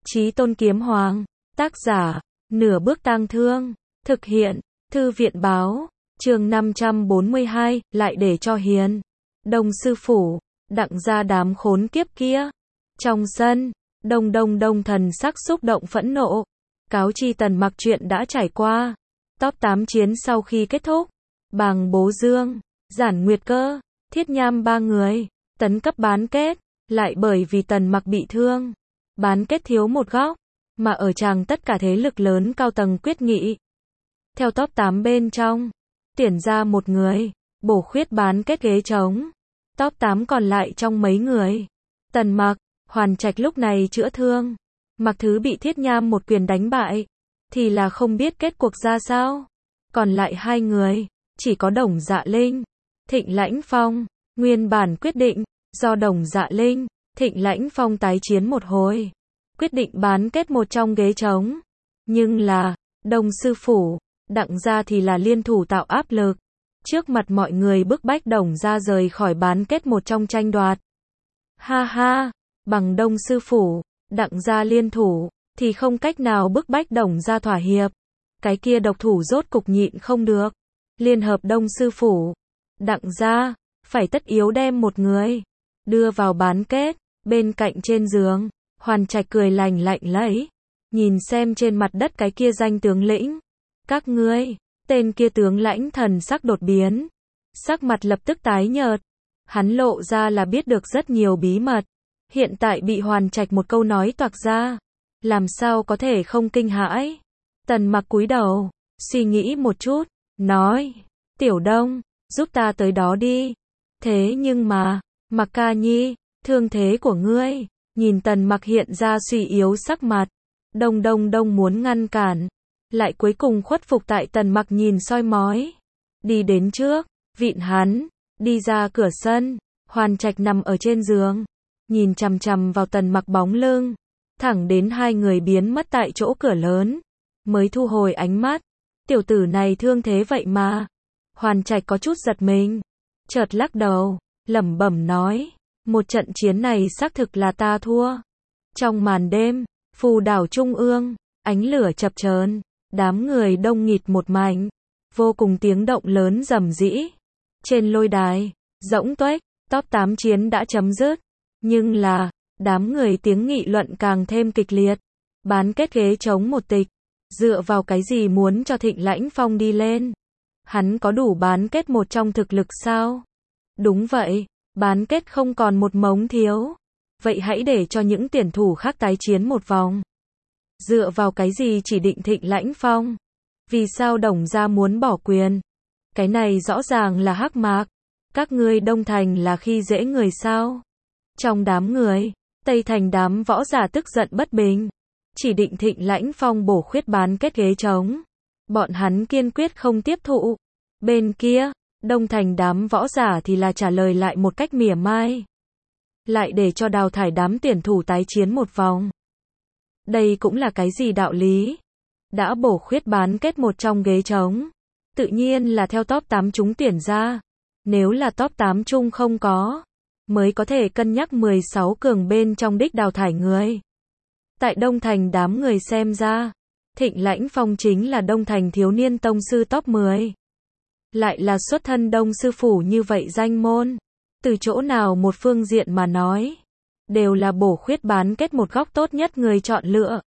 Chí Tôn Kiếm Hoàng. Tác giả, Nửa Bước Tang Thương. Thực hiện, Thư viện Báo. Chương 542, lại để cho hiền. Đông sư phủ, đặng ra đám khốn kiếp kia. Trong sân, đông thần sắc xúc động phẫn nộ. Cáo chi Tần Mặc chuyện đã trải qua. Top 8 chiến sau khi kết thúc. Bàng Bố Dương, Giản Nguyệt Cơ, Thiết Nham ba người, tấn cấp bán kết. Lại bởi vì Tần Mặc bị thương, bán kết thiếu một góc, mà ở tràng tất cả thế lực lớn cao tầng quyết nghị. Theo top 8 bên trong, tuyển ra một người, bổ khuyết bán kết ghế trống. Top 8 còn lại trong mấy người. Tần Mặc, Hoàn Trạch lúc này chữa thương. Mặc Thứ bị Thiết Nham một quyền đánh bại, thì là không biết kết cuộc ra sao. Còn lại hai người, chỉ có Đồng Dạ Linh, Thịnh Lãnh Phong. Nguyên bản quyết định, do Đồng Dạ Linh, Thịnh Lãnh Phong tái chiến một hồi, quyết định bán kết một trong ghế trống. Nhưng là, Đông sư phủ, đặng gia thì là liên thủ tạo áp lực. Trước mặt mọi người bức bách Đồng gia rời khỏi bán kết một trong tranh đoạt. Ha ha, bằng Đông sư phủ, đặng gia liên thủ, thì không cách nào bức bách Đồng gia thỏa hiệp. Cái kia độc thủ rốt cục nhịn không được. Liên hợp Đông sư phủ, đặng gia, phải tất yếu đem một người đưa vào bán kết. Bên cạnh trên giường, Hoàn Trạch cười lạnh lấy, nhìn xem trên mặt đất cái kia danh tướng lĩnh. Các ngươi, tên kia tướng lãnh thần sắc đột biến, sắc mặt lập tức tái nhợt. Hắn lộ ra là biết được rất nhiều bí mật, hiện tại bị Hoàn Trạch một câu nói toạc ra, làm sao có thể không kinh hãi. Tần Mặc cúi đầu, suy nghĩ một chút, nói, Tiểu Đông, giúp ta tới đó đi. Thế nhưng mà, Mặc ca nhi, thương thế của ngươi. Nhìn Tần Mặc hiện ra suy yếu sắc mặt, Đông muốn ngăn cản, lại cuối cùng khuất phục tại Tần Mặc nhìn soi mói. Đi đến trước, vịn hắn, đi ra cửa sân. Hoàn Trạch nằm ở trên giường, nhìn chằm chằm vào Tần Mặc bóng lưng, thẳng đến hai người biến mất tại chỗ cửa lớn, mới thu hồi ánh mắt. Tiểu tử này thương thế vậy mà. Hoàn Trạch có chút giật mình, chợt lắc đầu, lẩm bẩm nói, một trận chiến này xác thực là ta thua. Trong màn đêm, phù đảo trung ương, ánh lửa chập chờn, đám người đông nghịt một mảnh, vô cùng tiếng động lớn rầm rĩ. Trên lôi đài, rỗng tuếch, top 8 chiến đã chấm dứt, nhưng là, đám người tiếng nghị luận càng thêm kịch liệt. Bán kết ghế trống một tịch, dựa vào cái gì muốn cho Thịnh Lãnh Phong đi lên? Hắn có đủ bán kết một trong thực lực sao? Đúng vậy, bán kết không còn một mống thiếu. Vậy hãy để cho những tuyển thủ khác tái chiến một vòng. Dựa vào cái gì chỉ định Thịnh Lãnh Phong? Vì sao Đồng gia muốn bỏ quyền? Cái này rõ ràng là hắc mạc. Các ngươi Đông Thành là khi dễ người sao? Trong đám người, Tây Thành đám võ giả tức giận bất bình. Chỉ định Thịnh Lãnh Phong bổ khuyết bán kết ghế trống. Bọn hắn kiên quyết không tiếp thụ. Bên kia, Đông Thành đám võ giả thì là trả lời lại một cách mỉa mai. Lại để cho đào thải đám tuyển thủ tái chiến một vòng. Đây cũng là cái gì đạo lý? Đã bổ khuyết bán kết một trong ghế trống, tự nhiên là theo top 8 chúng tuyển ra. Nếu là top 8 chung không có, mới có thể cân nhắc 16 cường bên trong đích đào thải người. Tại Đông Thành đám người xem ra, Thịnh Lãnh Phong chính là Đông Thành thiếu niên tông sư top 10. Lại là xuất thân Đông sư phủ như vậy danh môn. Từ chỗ nào một phương diện mà nói, đều là bổ khuyết bán kết một góc tốt nhất người chọn lựa.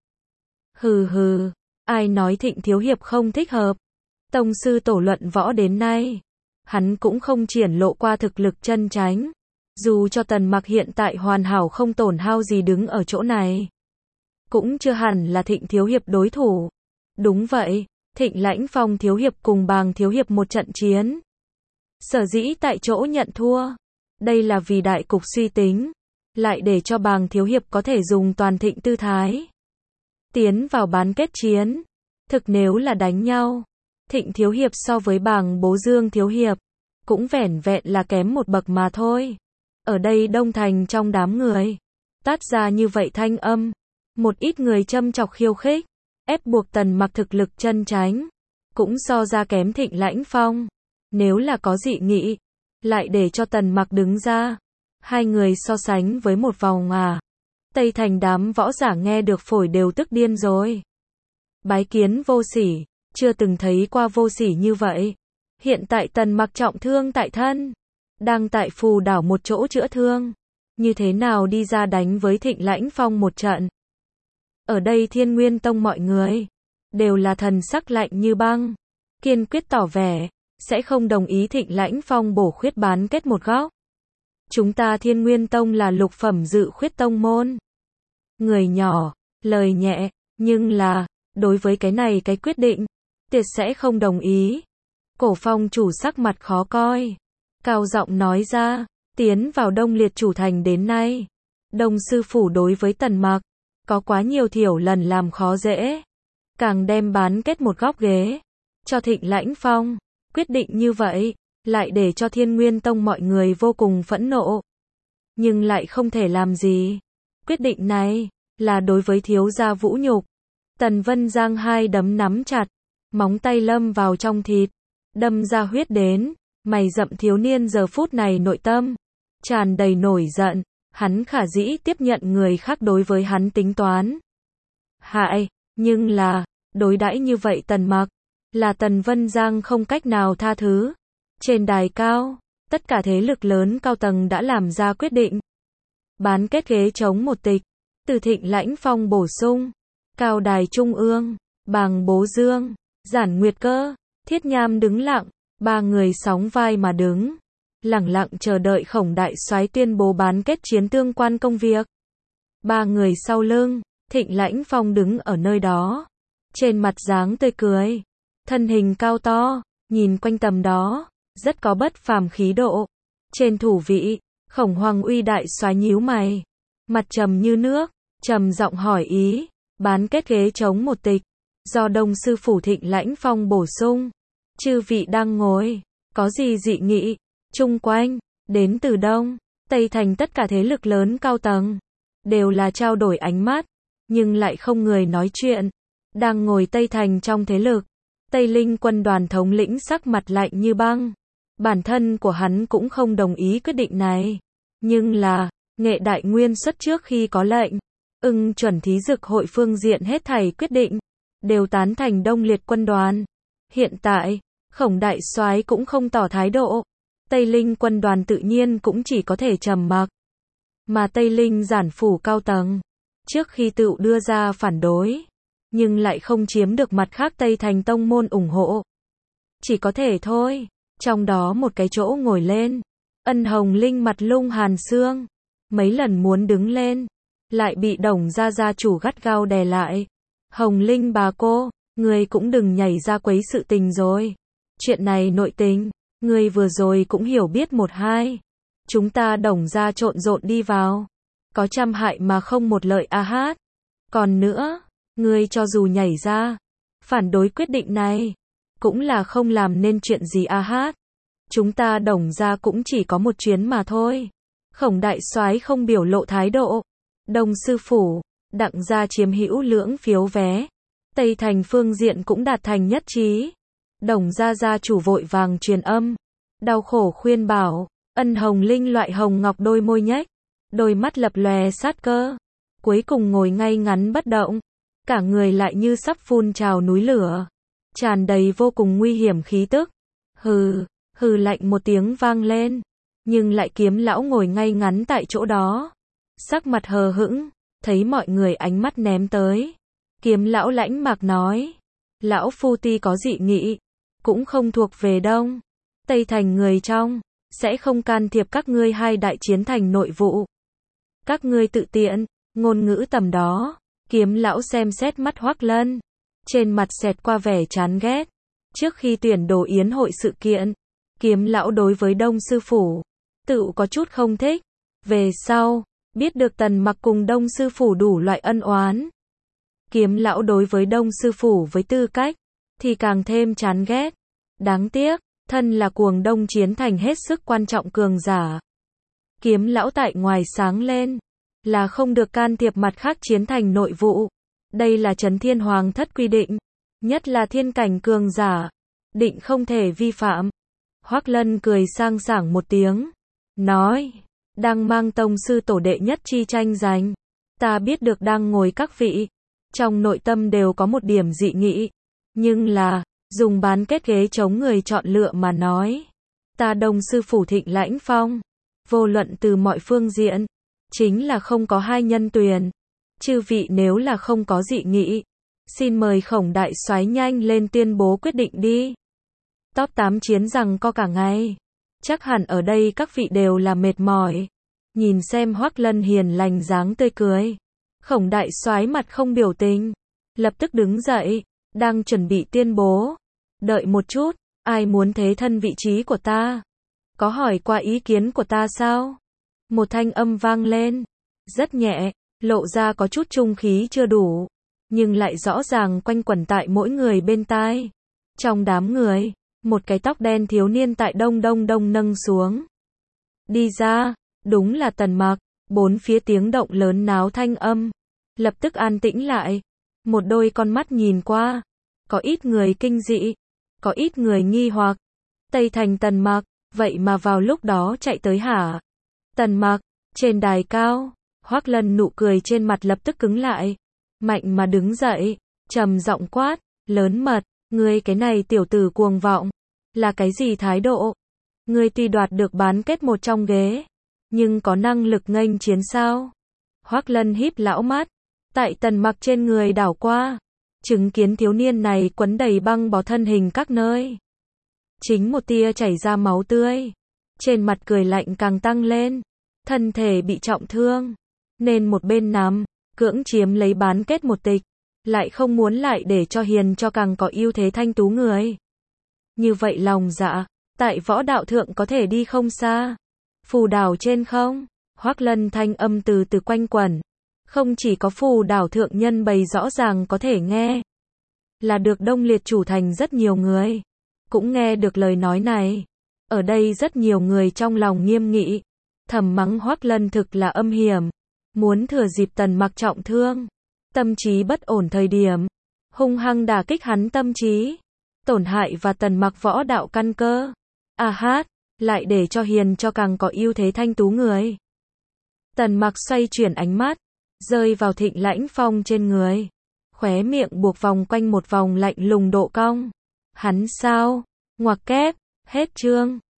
Hừ, ai nói Thịnh thiếu hiệp không thích hợp? Tông sư tổ luận võ đến nay, hắn cũng không triển lộ qua thực lực chân chánh. Dù cho Tần Mặc hiện tại hoàn hảo không tổn hao gì đứng ở chỗ này, cũng chưa hẳn là Thịnh thiếu hiệp đối thủ. Đúng vậy, Thịnh Lãnh Phong thiếu hiệp cùng Bàng thiếu hiệp một trận chiến, sở dĩ tại chỗ nhận thua, đây là vì đại cục suy tính, lại để cho Bàng thiếu hiệp có thể dùng toàn thịnh tư thái tiến vào bán kết chiến. Thực nếu là đánh nhau, Thịnh thiếu hiệp so với Bàng Bố Dương thiếu hiệp, cũng vẻn vẹn là kém một bậc mà thôi. Ở đây Đông Thành trong đám người, tát ra như vậy thanh âm, một ít người châm chọc khiêu khích, ép buộc Tần Mặc thực lực chân chánh, cũng so ra kém Thịnh Lãnh Phong. Nếu là có dị nghị, lại để cho Tần Mặc đứng ra, hai người so sánh với một vòng Tây Thành đám võ giả nghe được phổi đều tức điên rồi. Bái kiến vô sỉ, chưa từng thấy qua vô sỉ như vậy. Hiện tại Tần Mặc trọng thương tại thân, đang tại Phù Đảo một chỗ chữa thương. Như thế nào đi ra đánh với Thịnh Lãnh Phong một trận? Ở đây Thiên Nguyên Tông mọi người đều là thần sắc lạnh như băng, kiên quyết tỏ vẻ sẽ không đồng ý Thịnh Lãnh Phong bổ khuyết bán kết một góc. Chúng ta Thiên Nguyên Tông là lục phẩm dự khuyết tông môn. Người nhỏ, lời nhẹ, nhưng là, đối với cái này cái quyết định, tuyệt sẽ không đồng ý. Cổ Phong chủ sắc mặt khó coi, cao giọng nói ra, tiến vào Đông Liệt chủ thành đến nay, Đông sư phủ đối với Tần Mặc, có quá nhiều thiểu lần làm khó dễ. Càng đem bán kết một góc ghế, cho Thịnh Lãnh Phong, quyết định như vậy, lại để cho Thiên Nguyên Tông mọi người vô cùng phẫn nộ. Nhưng lại không thể làm gì. Quyết định này, là đối với thiếu gia vũ nhục. Tần Vân Giang hai đấm nắm chặt, móng tay lâm vào trong thịt, đâm ra huyết đến, mày rậm thiếu niên giờ phút này nội tâm tràn đầy nổi giận, hắn khả dĩ tiếp nhận người khác đối với hắn tính toán. Hại, nhưng là, đối đãi như vậy Tần Mặc, là Tần Vân Giang không cách nào tha thứ. Trên đài cao, tất cả thế lực lớn cao tầng đã làm ra quyết định. Bán kết ghế trống một tịch, từ Thịnh Lãnh Phong bổ sung, cao đài trung ương, Bàng Bố Dương, Giản Nguyệt Cơ, Thiết Nham đứng lặng, ba người sóng vai mà đứng, lẳng lặng chờ đợi Khổng đại soái tuyên bố bán kết chiến tương quan công việc. Ba người sau lưng, Thịnh Lãnh Phong đứng ở nơi đó, trên mặt dáng tươi cười, thân hình cao to, nhìn quanh tầm đó, rất có bất phàm khí độ. Trên thủ vị, Khổng Hoàng Uy đại soái nhíu mày, mặt trầm như nước, trầm giọng hỏi ý, bán kết ghế trống một tịch, do Đông sư phủ Thịnh Lãnh Phong bổ sung. Chư vị đang ngồi, có gì dị nghị? Chung quanh, đến từ Đông, Tây Thành tất cả thế lực lớn cao tầng, đều là trao đổi ánh mắt, nhưng lại không người nói chuyện. Đang ngồi Tây Thành trong thế lực, Tây Linh quân đoàn thống lĩnh sắc mặt lạnh như băng. Bản thân của hắn cũng không đồng ý quyết định này. Nhưng là, Nghệ Đại Nguyên xuất trước khi có lệnh, chuẩn thí dực hội phương diện hết thảy quyết định, đều tán thành Đông Liệt quân đoàn. Hiện tại, Khổng đại soái cũng không tỏ thái độ. Tây Linh quân đoàn tự nhiên cũng chỉ có thể trầm mặc. Mà Tây Linh giản phủ cao tầng, trước khi tự đưa ra phản đối, nhưng lại không chiếm được mặt khác Tây Thành tông môn ủng hộ. Chỉ có thể thôi. Trong đó một cái chỗ ngồi lên, Ân Hồng Linh mặt lung hàn xương, mấy lần muốn đứng lên, lại bị Đồng gia chủ gắt gao đè lại. Hồng Linh bà cô, người cũng đừng nhảy ra quấy sự tình rồi. Chuyện này nội tình, người vừa rồi cũng hiểu biết một hai. Chúng ta Đồng gia trộn rộn đi vào, có trăm hại mà không một lợi a hát. Còn nữa, người cho dù nhảy ra, phản đối quyết định này, cũng là không làm nên chuyện gì a hát. Chúng ta Đồng gia cũng chỉ có một chuyến mà thôi. Khổng đại soái không biểu lộ thái độ. Đông sư phủ, Đặng gia chiếm hữu lưỡng phiếu vé. Tây Thành phương diện cũng đạt thành nhất trí. Đồng gia gia chủ vội vàng truyền âm, đau khổ khuyên bảo. Ân Hồng Linh loại hồng ngọc đôi môi nhếch, đôi mắt lập lòe sát cơ, cuối cùng ngồi ngay ngắn bất động, cả người lại như sắp phun trào núi lửa, tràn đầy vô cùng nguy hiểm khí tức. Hừ, hừ lạnh một tiếng vang lên, nhưng lại Kiếm lão ngồi ngay ngắn tại chỗ đó, sắc mặt hờ hững, thấy mọi người ánh mắt ném tới. Kiếm lão lãnh mạc nói, lão phu ti có dị nghị, cũng không thuộc về Đông Tây Thành người trong, sẽ không can thiệp các ngươi hai đại chiến thành nội vụ. Các ngươi tự tiện, ngôn ngữ tầm đó. Kiếm lão xem xét mắt Hoắc Lân, trên mặt xẹt qua vẻ chán ghét. Trước khi tuyển đồ yến hội sự kiện, Kiếm lão đối với Đông sư phủ, tự có chút không thích. Về sau, biết được Tần Mặc cùng Đông sư phủ đủ loại ân oán, Kiếm lão đối với Đông sư phủ với tư cách, thì càng thêm chán ghét. Đáng tiếc, thân là cuồng Đông chiến thành hết sức quan trọng cường giả. Kiếm lão tại ngoài sáng lên, là không được can thiệp mặt khác chiến thành nội vụ. Đây là Trấn Thiên Hoàng thất quy định, nhất là thiên cảnh cường giả, định không thể vi phạm. Hoắc Lân cười sang sảng một tiếng, nói, đang mang tông sư tổ đệ nhất chi tranh giành, Ta biết được đang ngồi các vị, trong nội tâm đều có một điểm dị nghị, nhưng là, dùng bán kết ghế chống người chọn lựa mà nói. Ta Đông sư phủ Thịnh Lãnh Phong, vô luận từ mọi phương diện, chính là không có hai nhân tuyển. Chư vị nếu là không có dị nghị, xin mời Khổng đại soái nhanh lên tuyên bố quyết định đi. Top 8 chiến rằng co cả ngày. Chắc hẳn ở đây các vị đều là mệt mỏi. Nhìn xem Hoắc Lân hiền lành dáng tươi cười. Khổng đại soái mặt không biểu tình. Lập tức đứng dậy, đang chuẩn bị tuyên bố. Đợi một chút, ai muốn thế thân vị trí của ta? Có hỏi qua ý kiến của ta sao? Một thanh âm vang lên. Rất nhẹ, lộ ra có chút trung khí chưa đủ. Nhưng lại rõ ràng quanh quẩn tại mỗi người bên tai. Trong đám người, một cái tóc đen thiếu niên tại đông nâng xuống. Đi ra, đúng là Tần Mặc. Bốn phía tiếng động lớn náo thanh âm. Lập tức an tĩnh lại. Một đôi con mắt nhìn qua. Có ít người kinh dị. Có ít người nghi hoặc. Tây Thành Tần Mặc, vậy mà vào lúc đó chạy tới hả? Tần Mặc, trên đài cao. Hoắc Lân nụ cười trên mặt lập tức cứng lại. Mạnh mà đứng dậy, trầm giọng quát, lớn mật, ngươi cái này tiểu tử cuồng vọng, là cái gì thái độ? Ngươi tuy đoạt được bán kết một trong ghế, nhưng có năng lực nghênh chiến sao? Hoắc Lân híp lão mắt, tại Tần Mặc trên người đảo qua, chứng kiến thiếu niên này quấn đầy băng bó thân hình các nơi. Chính một tia chảy ra máu tươi, trên mặt cười lạnh càng tăng lên, thân thể bị trọng thương, nên một bên nằm, cưỡng chiếm lấy bán kết một tịch, lại không muốn lại để cho hiền cho càng có ưu thế thanh tú người. Như vậy lòng dạ, tại võ đạo thượng có thể đi không xa. Phù đảo trên không? Hoắc Lân thanh âm từ từ quanh quẩn. Không chỉ có phù đảo thượng nhân bày rõ ràng có thể nghe. Là được Đông Liệt chủ thành rất nhiều người. Cũng nghe được lời nói này. Ở đây rất nhiều người trong lòng nghiêm nghị. Thầm mắng Hoắc Lân thực là âm hiểm. Muốn thừa dịp Tần Mặc trọng thương. Tâm trí bất ổn thời điểm. Hung hăng đả kích hắn tâm trí. Tổn hại và Tần Mặc võ đạo căn cơ. Hát, lại để cho hiền cho càng có ưu thế thanh tú người. Tần Mặc xoay chuyển ánh mắt, rơi vào Thịnh Lãnh Phong trên người. Khóe miệng buộc vòng quanh một vòng lạnh lùng độ cong. Hắn sao? Ngoặc kép, hết chương.